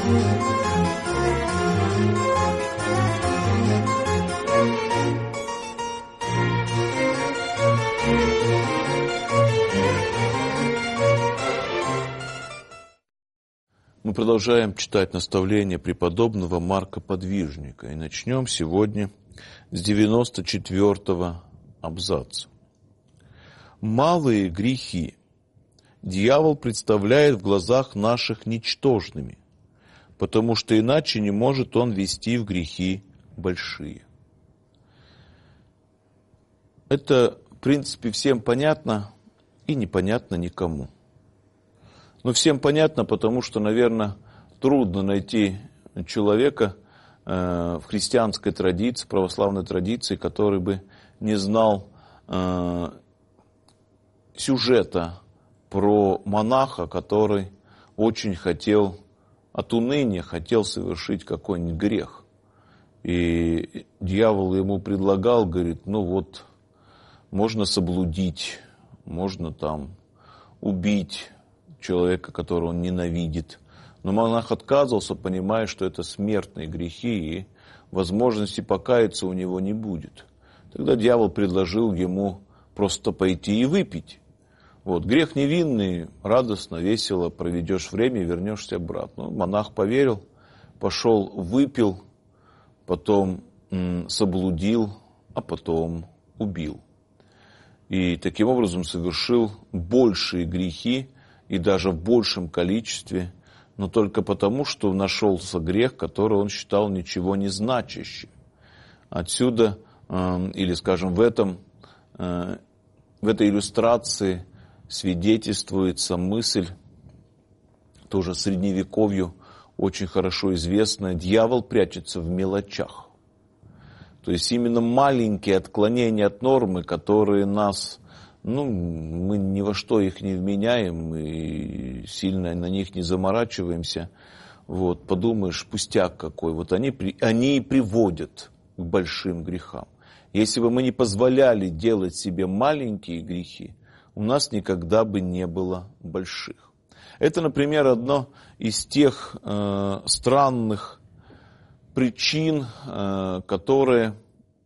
Мы продолжаем читать наставления преподобного Марка Подвижника. И начнем сегодня с 94-го абзаца. Малые грехи дьявол представляет в глазах наших ничтожными, потому что иначе не может он вести в грехи большие. Это, в принципе, всем понятно и непонятно никому. Но всем понятно, потому что, наверное, трудно найти человека в христианской традиции, православной традиции, который бы не знал сюжета про монаха, который очень хотел, от уныния хотел совершить какой-нибудь грех. И дьявол ему предлагал, говорит, ну вот, можно соблудить, можно там убить человека, которого он ненавидит. Но монах отказывался, понимая, что это смертные грехи, и возможности покаяться у него не будет. Тогда дьявол предложил ему просто пойти и выпить. Вот, грех невинный, радостно, весело проведешь время и вернешься обратно. Монах поверил, пошел, выпил, потом соблудил, а потом убил. И таким образом совершил большие грехи, и даже в большем количестве, но только потому, что нашелся грех, который он считал ничего не значащим. Отсюда, или, скажем, в этой иллюстрации свидетельствуется мысль, тоже средневековью очень хорошо известная, дьявол прячется в мелочах. То есть именно маленькие отклонения от нормы, которые нас, мы ни во что их не вменяем и сильно на них не заморачиваемся. Вот, подумаешь, пустяк какой. Вот они и приводят к большим грехам. Если бы мы не позволяли делать себе маленькие грехи, у нас никогда бы не было больших. Это, например, одно из тех странных причин, которые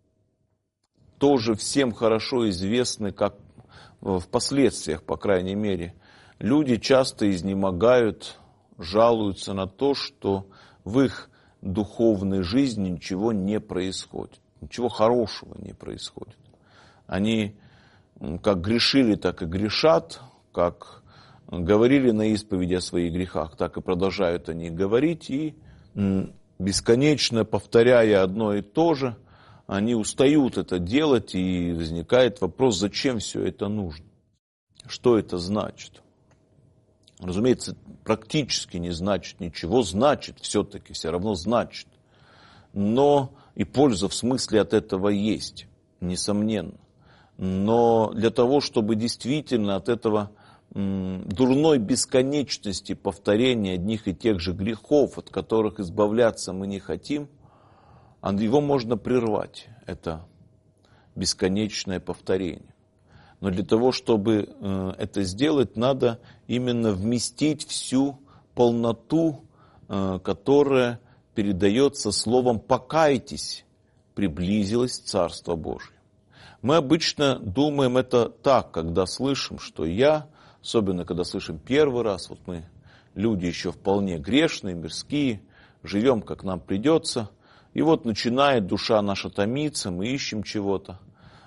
тоже всем хорошо известны, как в последствиях, по крайней мере. Люди часто изнемогают, жалуются на то, что в их духовной жизни ничего не происходит, ничего хорошего не происходит. Они как грешили, так и грешат, как говорили на исповеди о своих грехах, так и продолжают они говорить, и бесконечно повторяя одно и то же, они устают это делать, и возникает вопрос, зачем все это нужно? Что это значит? Разумеется, практически не значит ничего, значит все-таки, все равно значит. Но и польза в смысле от этого есть, несомненно. Но для того, чтобы действительно от этого дурной бесконечности повторения одних и тех же грехов, от которых избавляться мы не хотим, его можно прервать, это бесконечное повторение. Но для того, чтобы это сделать, надо именно вместить всю полноту, которая передается словом «покайтесь», приблизилось Царство Божие. Мы обычно думаем это так, когда слышим, что особенно когда слышим первый раз, вот мы, люди еще вполне грешные, мирские, живем, как нам придется, и вот начинает душа наша томиться, мы ищем чего-то,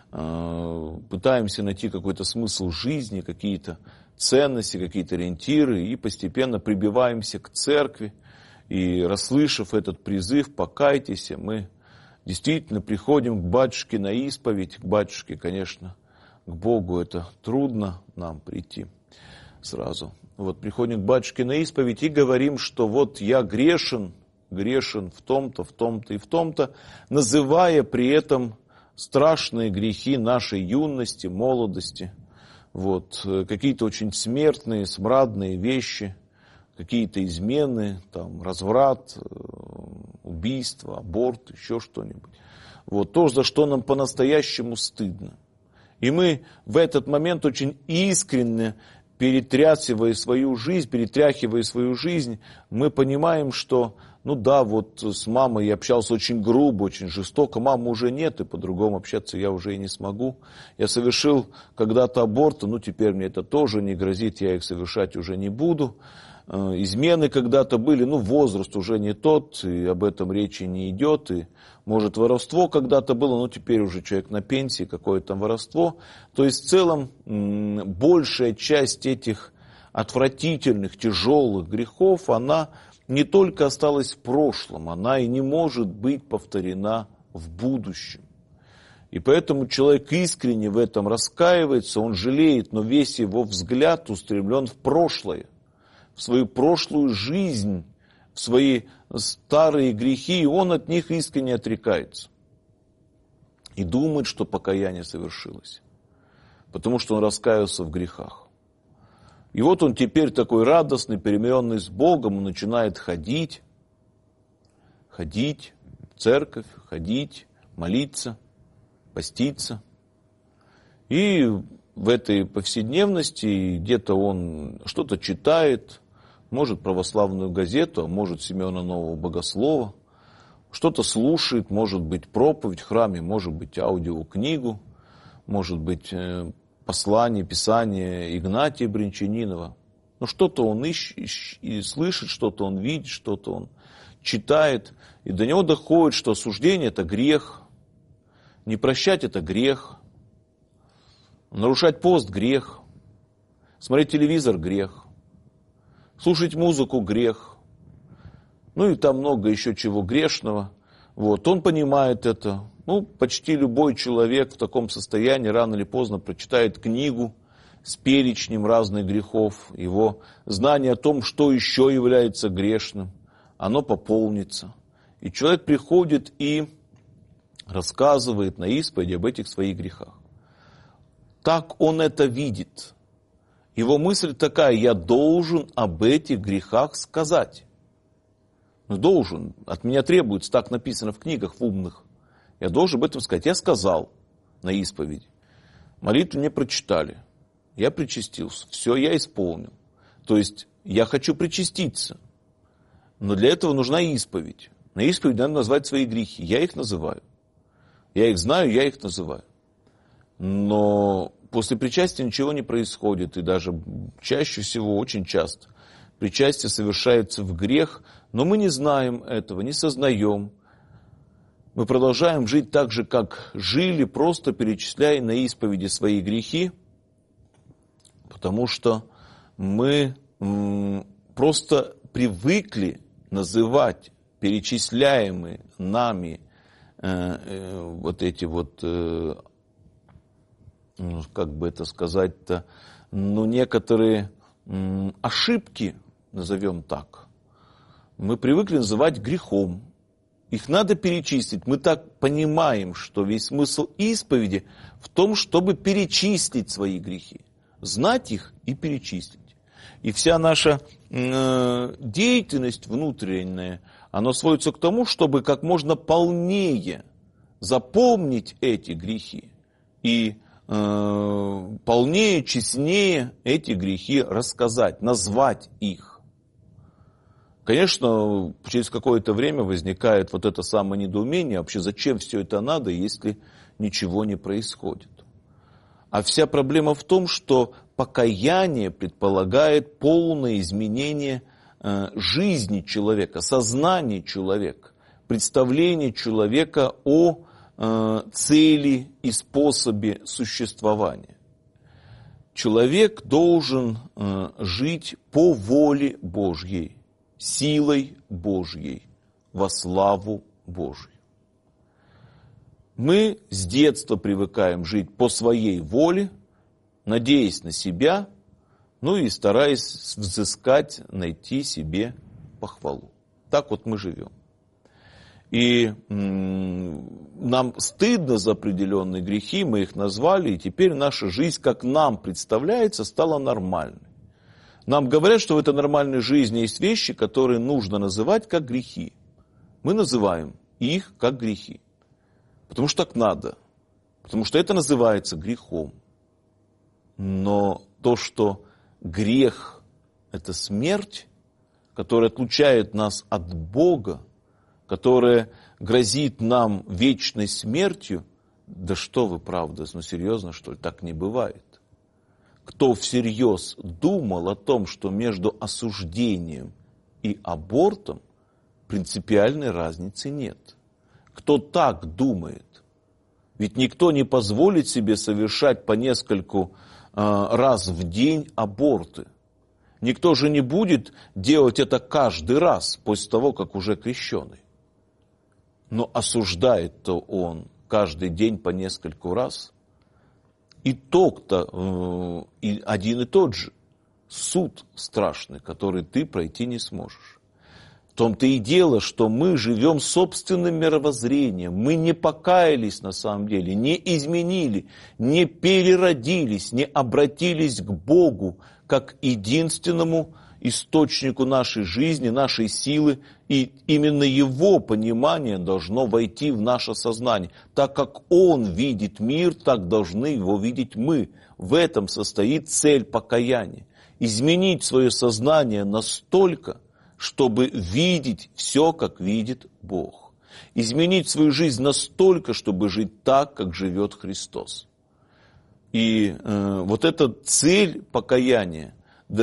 пытаемся найти какой-то смысл жизни, какие-то ценности, какие-то ориентиры, и постепенно прибиваемся к церкви, и расслышав этот призыв «покайтесь», мы действительно приходим к батюшке на исповедь, к батюшке, конечно, к Богу это трудно нам прийти сразу. Вот приходим к батюшке на исповедь и говорим, что вот я грешен в том-то, в том-то и в том-то, называя при этом страшные грехи нашей юности, молодости, вот, какие-то очень смертные, смрадные вещи, какие-то измены, там, разврат, убийство, аборт, еще что-нибудь. Вот, то, за что нам по-настоящему стыдно. И мы в этот момент очень искренне перетряхивая свою жизнь, мы понимаем, что, ну да, вот с мамой я общался очень грубо, очень жестоко, мамы уже нет, и по-другому общаться я уже и не смогу. Я совершил когда-то аборты, ну теперь мне это тоже не грозит, я их совершать уже не буду. Измены когда-то были, ну возраст уже не тот, и об этом речи не идет, и может воровство когда-то было, но теперь уже человек на пенсии, какое там воровство. То есть в целом большая часть этих отвратительных, тяжелых грехов, она не только осталась в прошлом, она и не может быть повторена в будущем. И поэтому человек искренне в этом раскаивается, он жалеет, но весь его взгляд устремлен в прошлое, в свою прошлую жизнь, в свои старые грехи, и он от них искренне отрекается. И думает, что покаяние совершилось, потому что он раскаялся в грехах. И вот он теперь такой радостный, перемиренный с Богом, он начинает ходить в церковь, ходить, молиться, поститься. И в этой повседневности где-то он что-то читает, может православную газету, а может Семена Нового Богослова, что-то слушает, может быть проповедь в храме, может быть аудиокнигу, может быть послание, писание Игнатия Брянчанинова. Но что-то он и слышит, что-то он видит, что-то он читает, и до него доходит, что осуждение – это грех, не прощать – это грех, нарушать пост – грех, смотреть телевизор – грех, слушать музыку – грех, ну и там много еще чего грешного. Вот, он понимает это. Ну, почти любой человек в таком состоянии рано или поздно прочитает книгу с перечнем разных грехов. Его знание о том, что еще является грешным, оно пополнится. И человек приходит и рассказывает на исповеди об этих своих грехах. Так он это видит. Его мысль такая: я должен об этих грехах сказать. Ну, должен. От меня требуется, так написано в книгах в умных. Я должен об этом сказать. Я сказал на исповеди. Молитву мне прочитали. Я причастился. Все, я исполнил. То есть, я хочу причаститься. Но для этого нужна исповедь. На исповедь надо назвать свои грехи. Я их называю. Я их знаю, я их называю. Но после причастия ничего не происходит. И даже чаще всего, очень часто, причастие совершается в грех, но мы не знаем этого, не сознаем. Мы продолжаем жить так же, как жили, просто перечисляя на исповеди свои грехи, потому что мы просто привыкли называть перечисляемые нами вот эти вот, как бы это сказать-то, ну, некоторые ошибки, назовем так, мы привыкли называть грехом. Их надо перечислить. Мы так понимаем, что весь смысл исповеди в том, чтобы перечислить свои грехи. Знать их и перечислить. И вся наша деятельность внутренняя, она сводится к тому, чтобы как можно полнее запомнить эти грехи. И полнее, честнее эти грехи рассказать, назвать их. Конечно, через какое-то время возникает вот это самое недоумение, вообще зачем все это надо, если ничего не происходит. А вся проблема в том, что покаяние предполагает полное изменение жизни человека, сознания человека, представление человека о цели и способе существования. Человек должен жить по воле Божьей, силой Божьей, во славу Божью. Мы с детства привыкаем жить по своей воле, надеясь на себя, ну и стараясь взыскать, найти себе похвалу. Так вот мы живем. И нам стыдно за определенные грехи, мы их назвали, и теперь наша жизнь, как нам представляется, стала нормальной. Нам говорят, что в этой нормальной жизни есть вещи, которые нужно называть как грехи. Мы называем их как грехи. Потому что так надо. Потому что это называется грехом. Но то, что грех – это смерть, которая отлучает нас от Бога, которая грозит нам вечной смертью, да что вы, правда, ну серьезно, что ли, так не бывает. Кто всерьез думал о том, что между осуждением и абортом принципиальной разницы нет? Кто так думает? Ведь никто не позволит себе совершать по нескольку раз в день аборты. Никто же не будет делать это каждый раз после того, как уже крещеный. Но осуждает-то он каждый день по нескольку раз. Итог-то один и тот же. Суд страшный, который ты пройти не сможешь. В том-то и дело, что мы живем собственным мировоззрением. Мы не покаялись на самом деле, не изменили, не переродились, не обратились к Богу как единственному источнику нашей жизни, нашей силы. И именно Его понимание должно войти в наше сознание. Так как Он видит мир, так должны его видеть мы. В этом состоит цель покаяния. Изменить свое сознание настолько, чтобы видеть все, как видит Бог. Изменить свою жизнь настолько, чтобы жить так, как живет Христос. И вот эта цель покаяния,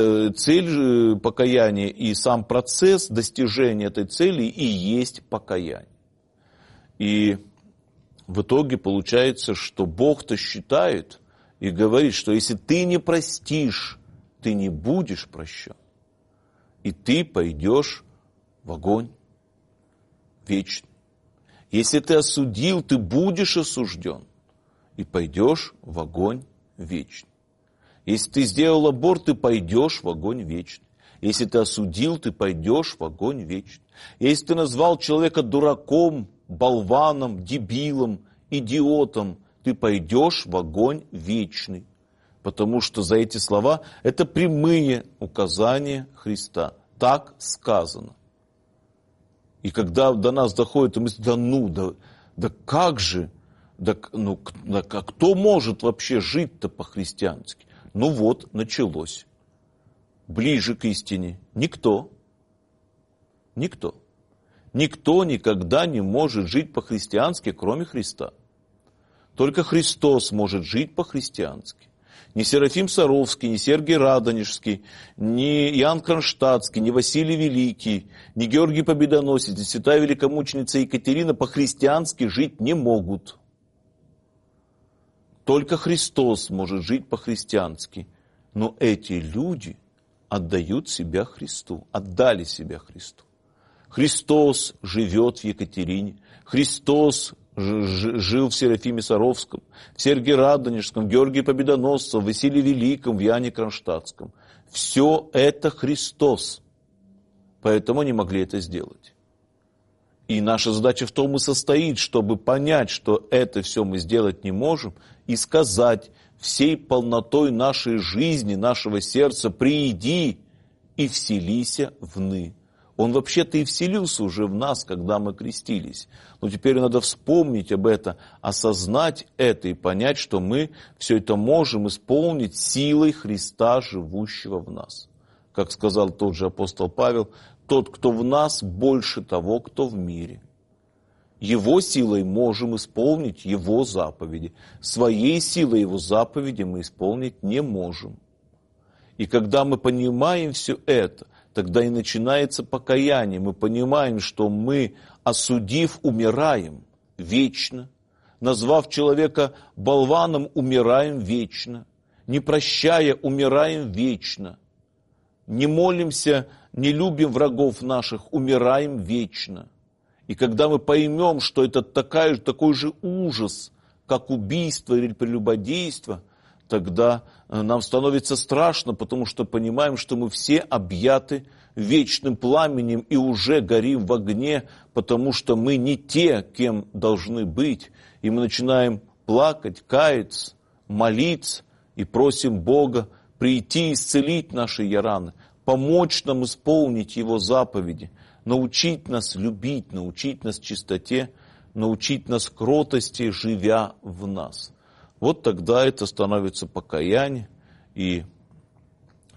и сам процесс достижения этой цели и есть покаяние. И в итоге получается, что Бог-то считает и говорит, что если ты не простишь, ты не будешь прощен. И ты пойдешь в огонь вечный. Если ты осудил, ты будешь осужден. И пойдешь в огонь вечный. Если ты сделал аборт, ты пойдешь в огонь вечный. Если ты осудил, ты пойдешь в огонь вечный. Если ты назвал человека дураком, болваном, дебилом, идиотом, ты пойдешь в огонь вечный. Потому что за эти слова это прямые указания Христа. Так сказано. И когда до нас доходит мысль, да как же, кто может вообще жить-то по-христиански? Ну вот, началось. Ближе к истине. Никто. Никто. Никто никогда не может жить по-христиански, кроме Христа. Только Христос может жить по-христиански. Ни Серафим Саровский, ни Сергий Радонежский, ни Иоанн Кронштадтский, ни Василий Великий, ни Георгий Победоносец, ни святая великомученица Екатерина по-христиански жить не могут. Только Христос может жить по-христиански. Но эти люди отдают себя Христу, отдали себя Христу. Христос живет в Екатерине, Христос жил в Серафиме Саровском, в Сергии Радонежском, в Георгии Победоносцем, в Василии Великом, в Иоанне Кронштадтском. Все это Христос. Поэтому они могли это сделать. И наша задача в том и состоит, чтобы понять, что это все мы сделать не можем, и сказать всей полнотой нашей жизни, нашего сердца: прииди и вселися вны. Он вообще-то и вселился уже в нас, когда мы крестились. Но теперь надо вспомнить об этом, осознать это и понять, что мы все это можем исполнить силой Христа, живущего в нас. Как сказал тот же апостол Павел: тот, кто в нас, больше того, кто в мире. Его силой можем исполнить Его заповеди. Своей силой Его заповеди мы исполнить не можем. И когда мы понимаем все это, тогда и начинается покаяние. Мы понимаем, что мы, осудив, умираем вечно. Назвав человека болваном, умираем вечно. Не прощая, умираем вечно. Не молимся, не любим врагов наших, умираем вечно. И когда мы поймем, что это такой же ужас, как убийство или прелюбодейство, тогда нам становится страшно, потому что понимаем, что мы все объяты вечным пламенем и уже горим в огне, потому что мы не те, кем должны быть. И мы начинаем плакать, каяться, молиться и просим Бога прийти исцелить наши раны, помочь нам исполнить Его заповеди, научить нас любить, научить нас чистоте, научить нас кротости, живя в нас. Вот тогда это становится покаяние, и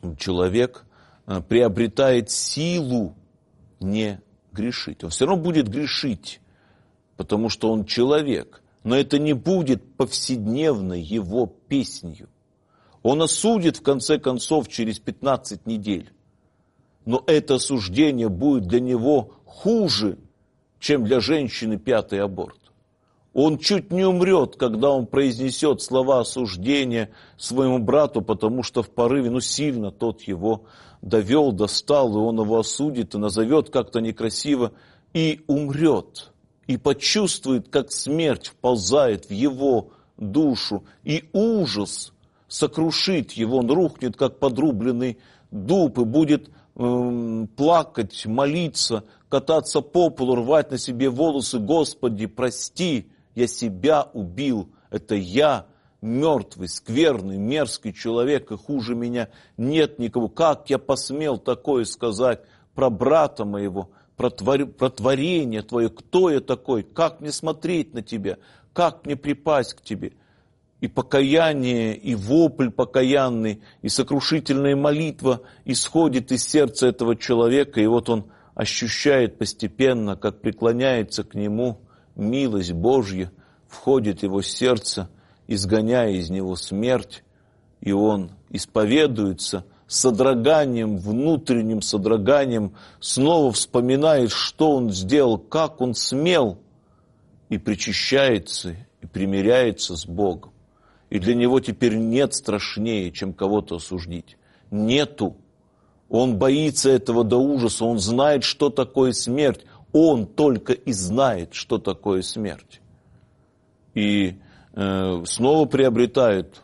человек приобретает силу не грешить. Он все равно будет грешить, потому что он человек. Но это не будет повседневной его песнью. Он осудит, в конце концов, через 15 недель. Но это осуждение будет для него хуже, чем для женщины 5-й аборт. Он чуть не умрет, когда он произнесет слова осуждения своему брату, потому что в порыве, сильно тот его довел, достал, и он его осудит, и назовет как-то некрасиво, и умрет, и почувствует, как смерть вползает в его душу, и ужас сокрушит его, он рухнет, как подрубленный дуб, и будет плакать, молиться, кататься по полу, рвать на себе волосы: «Господи, прости, я себя убил, это я, мертвый, скверный, мерзкий человек, и хуже меня нет никого. Как я посмел такое сказать про брата моего, про творение твое, кто я такой, как мне смотреть на тебя, как мне припасть к тебе?» И покаяние, и вопль покаянный, и сокрушительная молитва исходит из сердца этого человека, и вот он ощущает постепенно, как преклоняется к нему милость Божья, входит в его сердце, изгоняя из него смерть, и он исповедуется с содроганием, внутренним содроганием, снова вспоминает, что он сделал, как он смел, и причащается, и примиряется с Богом. И для него теперь нет страшнее, чем кого-то осуждить. Нету. Он боится этого до ужаса, он знает, что такое смерть. Он только и знает, что такое смерть. И снова приобретает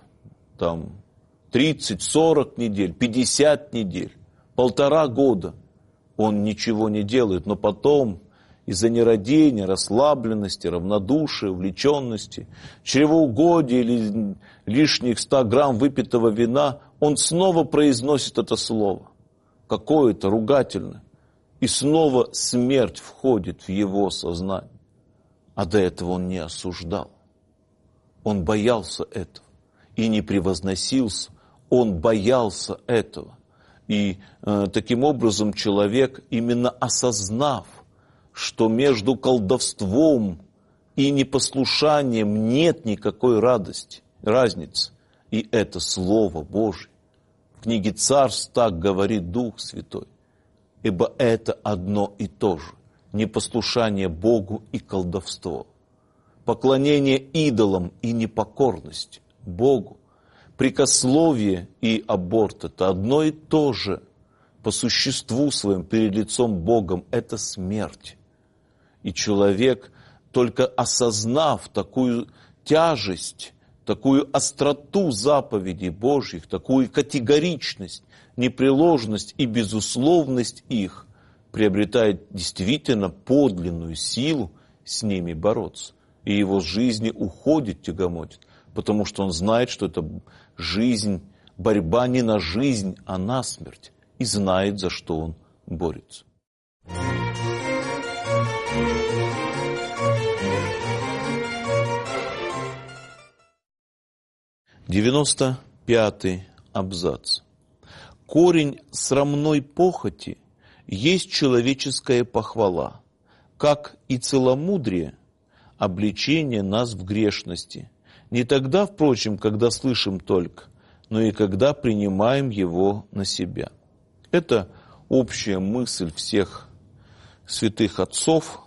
30, 40 недель, 50 недель, 1,5 года. Он ничего не делает, но потом из-за нерадения, расслабленности, равнодушия, увлеченности, чревоугодия или лишних 100 грамм выпитого вина, он снова произносит это слово, какое-то ругательное. И снова смерть входит в его сознание. А до этого он не осуждал. Он боялся этого и не превозносился. Он боялся этого. И таким образом человек, именно осознав, что между колдовством и непослушанием нет никакой разницы, и это Слово Божие. В книге Царств так говорит Дух Святой. Ибо это одно и то же. Непослушание Богу и колдовство. Поклонение идолам и непокорность Богу. Прикословие и аборт – это одно и то же. По существу своему перед лицом Богом – это смерть. И человек, только осознав такую тяжесть, такую остроту заповедей Божьих, такую категоричность, непреложность и безусловность их, приобретает действительно подлинную силу с ними бороться. И его жизни уходит тягомотит, потому что он знает, что это жизнь, борьба не на жизнь, а на смерть, и знает, за что он борется. 95-й абзац. Корень срамной похоти есть человеческая похвала, как и целомудрие, обличение нас в грешности. Не тогда, впрочем, когда слышим только, но и когда принимаем его на себя. Это общая мысль всех святых отцов.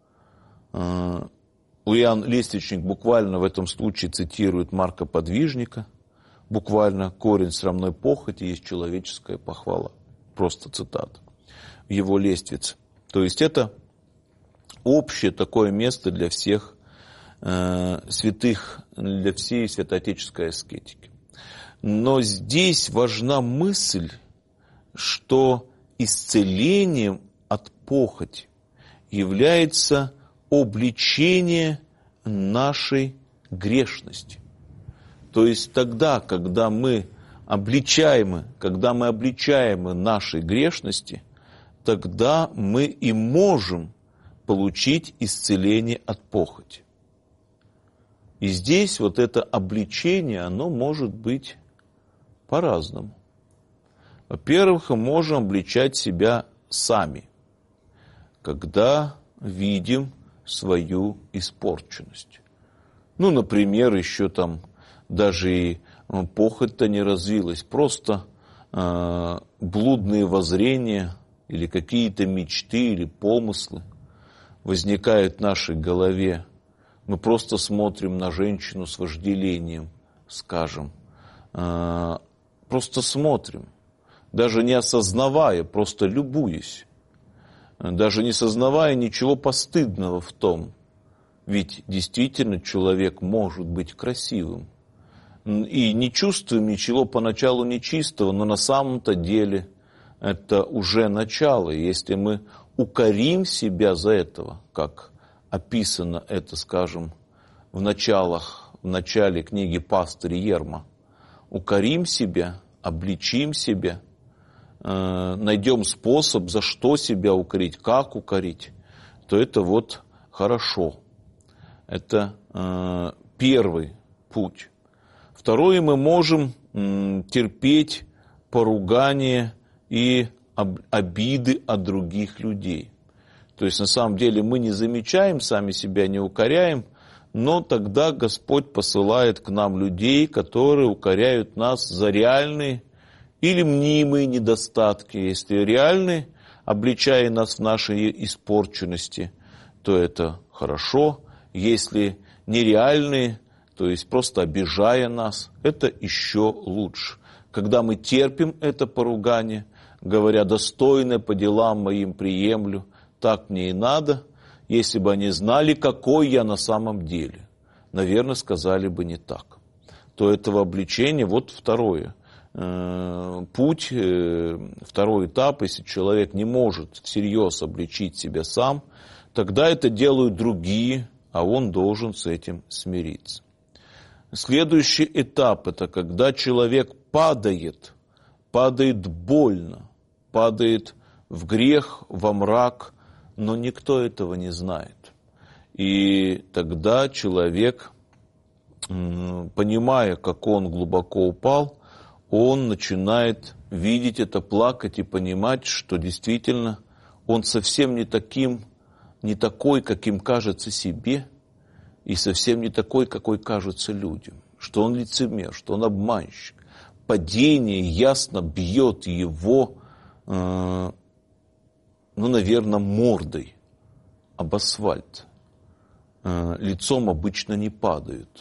Иоанн Лествичник буквально в этом случае цитирует Марка Подвижника. Буквально корень срамной похоти есть человеческая похвала. Просто цитата в его лествице. То есть это общее такое место для всех святых, для всей святоотеческой аскетики. Но здесь важна мысль, что исцелением от похоти является обличение нашей грешности. То есть тогда, когда мы обличаемы нашей грешности, тогда мы и можем получить исцеление от похоти. И здесь вот это обличение, оно может быть по-разному. Во-первых, мы можем обличать себя сами, когда видим свою испорченность. Ну, например, еще там даже и похоть-то не развилась, просто блудные воззрения или какие-то мечты или помыслы возникают в нашей голове. Мы просто смотрим на женщину с вожделением, скажем, просто смотрим, даже не осознавая, просто любуясь, даже не сознавая ничего постыдного в том, ведь действительно человек может быть красивым. И не чувствуем ничего поначалу нечистого, но на самом-то деле это уже начало. Если мы укорим себя за этого, как описано это, скажем, в начале книги пастыря Ерма, укорим себя, обличим себя, найдем способ, за что себя укорить, как укорить, то это вот хорошо. Это первый путь. Второе, мы можем терпеть поругание и обиды от других людей. То есть, на самом деле, мы не замечаем, сами себя не укоряем, но тогда Господь посылает к нам людей, которые укоряют нас за реальные или мнимые недостатки. Если реальные, обличая нас в нашей испорченности, то это хорошо. Если нереальные, то есть просто обижая нас, это еще лучше. Когда мы терпим это поругание, говоря, достойно по делам моим приемлю, так мне и надо, если бы они знали, какой я на самом деле, наверное, сказали бы не так. То этого обличения, вот второе. Путь, второй этап, если человек не может всерьез обличить себя сам, тогда это делают другие, а он должен с этим смириться. Следующий этап – это когда человек падает больно, падает в грех, во мрак, но никто этого не знает. И тогда человек, понимая, как он глубоко упал, он начинает видеть это, плакать и понимать, что действительно он совсем не такой, каким кажется себе, и совсем не такой, какой кажется людям, что он лицемер, что он обманщик. Падение ясно бьет его, наверное, мордой об асфальт. Лицом обычно не падают.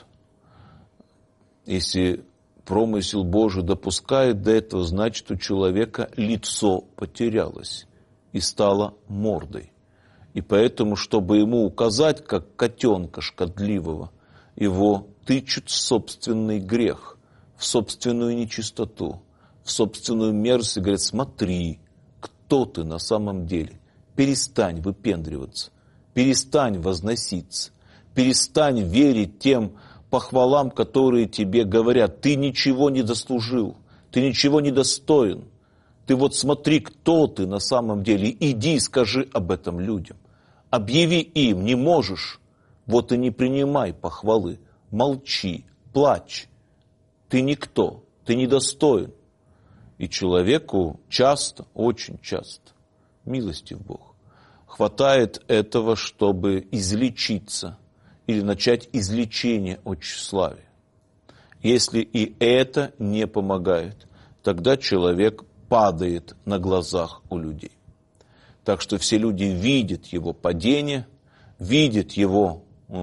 Если промысел Божий допускает до этого, значит, у человека лицо потерялось и стало мордой. И поэтому, чтобы ему указать, как котенка шкодливого, его тычут в собственный грех, в собственную нечистоту, в собственную мерзость и говорят: смотри, кто ты на самом деле. Перестань выпендриваться, перестань возноситься, перестань верить тем похвалам, которые тебе говорят. Ты ничего не заслужил, ты ничего не достоин. Ты вот смотри, кто ты на самом деле. Иди и скажи об этом людям. Объяви им, не можешь, вот и не принимай похвалы. Молчи, плачь. Ты никто, ты недостоин. И человеку часто, очень часто, милостив Бог, хватает этого, чтобы излечиться или начать излечение от тщеславия. Если и это не помогает, тогда человек падает на глазах у людей. Так что все люди видят его падение, видят его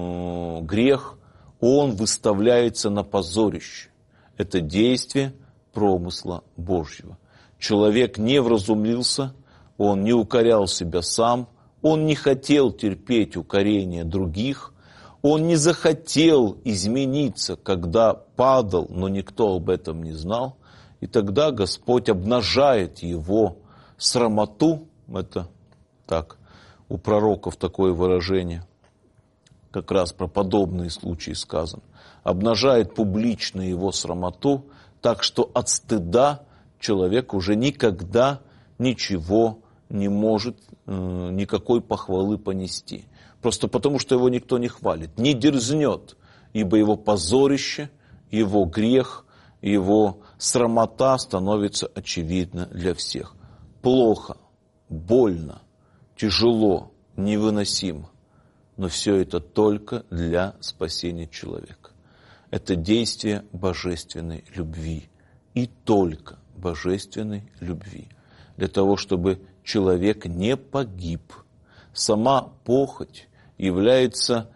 грех, он выставляется на позорище. Это действие промысла Божьего. Человек не вразумился, он не укорял себя сам, он не хотел терпеть укорение других, он не захотел измениться, когда падал, но никто об этом не знал. И тогда Господь обнажает его срамоту, это так, у пророков такое выражение, как раз про подобные случаи сказано, обнажает публично его срамоту, так что от стыда человек уже никогда ничего не может, никакой похвалы понести. Просто потому, что его никто не хвалит, не дерзнет, ибо его позорище, его грех, его срамота становится очевидна для всех. Плохо, больно, тяжело, невыносимо. Но все это только для спасения человека. Это действие божественной любви. И только божественной любви. Для того, чтобы человек не погиб. Сама похоть является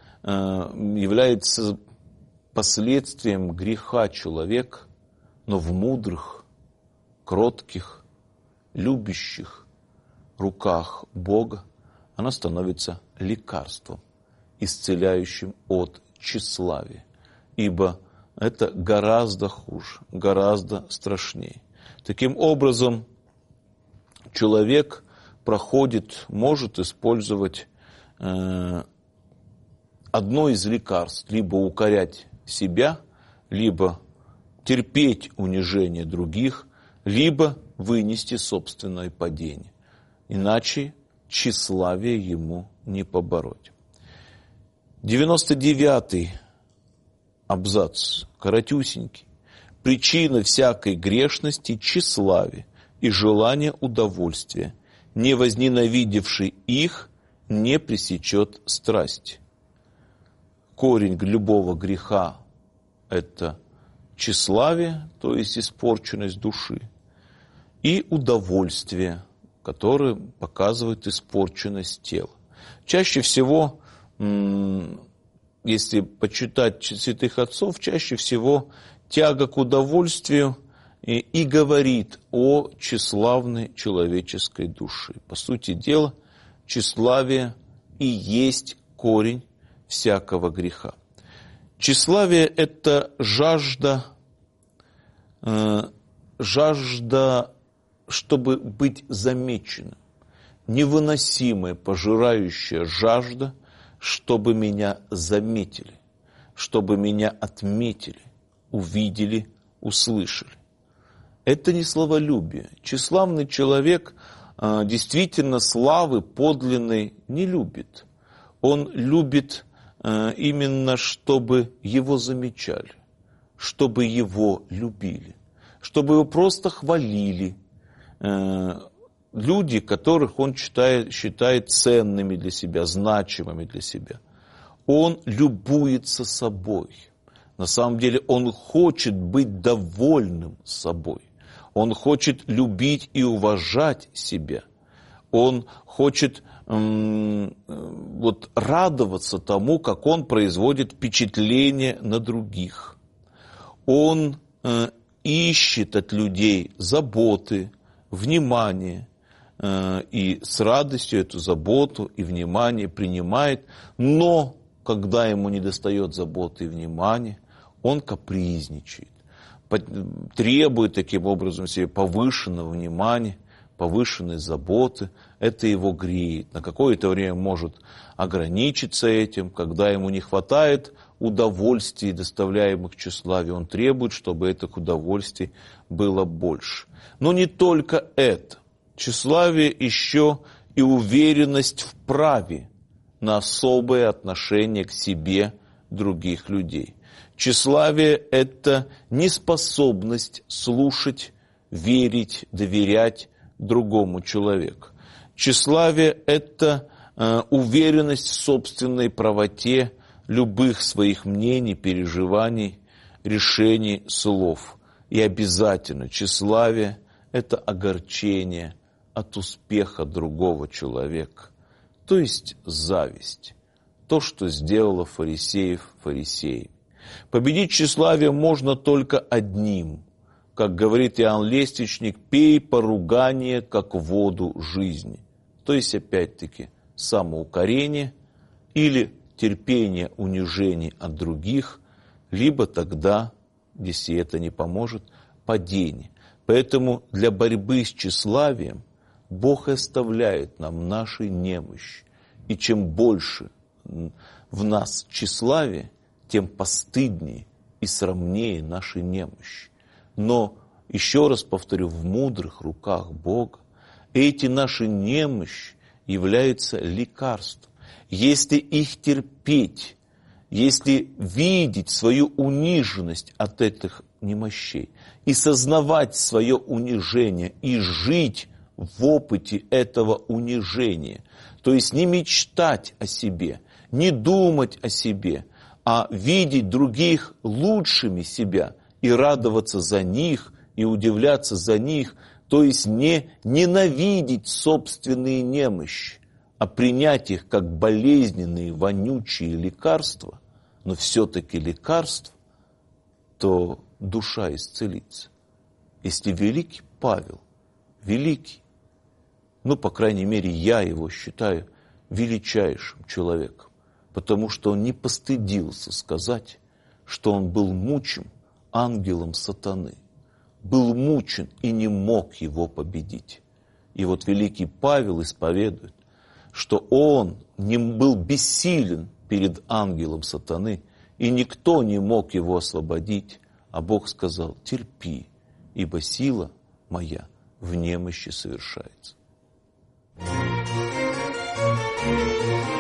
последствием греха человека, но в мудрых, кротких, любящих руках Бога она становится лекарством, исцеляющим от тщеславия. Ибо это гораздо хуже, гораздо страшнее. Таким образом, человек может использовать одно из лекарств, либо укорять себя, либо терпеть унижение других, либо вынести собственное падение. Иначе тщеславие ему не побороть. 99-й абзац, коротюсенький. Причина всякой грешности – тщеславие и желание удовольствия. Не возненавидевший их не пресечет страсть. Корень любого греха – это тщеславие, то есть испорченность души, и удовольствие, которое показывает испорченность тела. Чаще всего, если почитать святых отцов, чаще всего тяга к удовольствию и говорит о тщеславной человеческой душе. По сути дела, тщеславие и есть корень всякого греха. Тщеславие – это жажда, чтобы быть замеченным, невыносимая, пожирающая жажда, чтобы меня заметили, чтобы меня отметили, увидели, услышали. Это не славолюбие. Тщеславный человек действительно славы подлинной не любит. Он любит именно, чтобы его замечали, чтобы его любили, чтобы его просто хвалили. Люди, которых он считает ценными для себя, значимыми для себя. Он любуется собой. На самом деле он хочет быть довольным собой. Он хочет любить и уважать себя. Он хочет радоваться тому, как он производит впечатление на других. Он ищет от людей заботы, внимание, и с радостью эту заботу и внимание принимает, но когда ему недостает заботы и внимания, он капризничает, требует таким образом себе повышенного внимания, повышенной заботы. Это его греет. На какое-то время может ограничиться этим. Когда ему не хватает удовольствий, доставляемых тщеславию, он требует, чтобы этих удовольствий было больше. Но не только это. Тщеславие еще и уверенность в праве на особое отношение к себе других людей. Тщеславие – это неспособность слушать, верить, доверять другому человеку. Тщеславие – это уверенность в собственной правоте любых своих мнений, переживаний, решений, слов. И обязательно тщеславие – это огорчение от успеха другого человека, то есть зависть, то, что сделало фарисеев фарисеями. Победить тщеславие можно только одним, как говорит Иоанн Лествичник, пей поругание, как воду жизни. То есть, опять-таки, самоукорение или терпение унижений от других, либо тогда, если это не поможет, падение. Поэтому для борьбы с тщеславием Бог оставляет нам наши немощи. И чем больше в нас тщеславия, тем постыднее и срамнее наши немощи. Но, еще раз повторю, в мудрых руках Бога эти наши немощи являются лекарством. Если их терпеть, если видеть свою униженность от этих немощей и сознавать свое унижение и жить в опыте этого унижения, то есть не мечтать о себе, не думать о себе, а видеть других лучшими себя и радоваться за них, и удивляться за них, то есть не ненавидеть собственные немощи, а принять их как болезненные, вонючие лекарства, но все-таки лекарства, то душа исцелится. Если великий Павел, великий, по крайней мере, я его считаю величайшим человеком, потому что он не постыдился сказать, что он был мучим ангелом сатаны, был мучен и не мог его победить. И вот великий Павел исповедует, что он не был бессилен перед ангелом сатаны, и никто не мог его освободить, а Бог сказал: терпи, ибо сила моя в немощи совершается.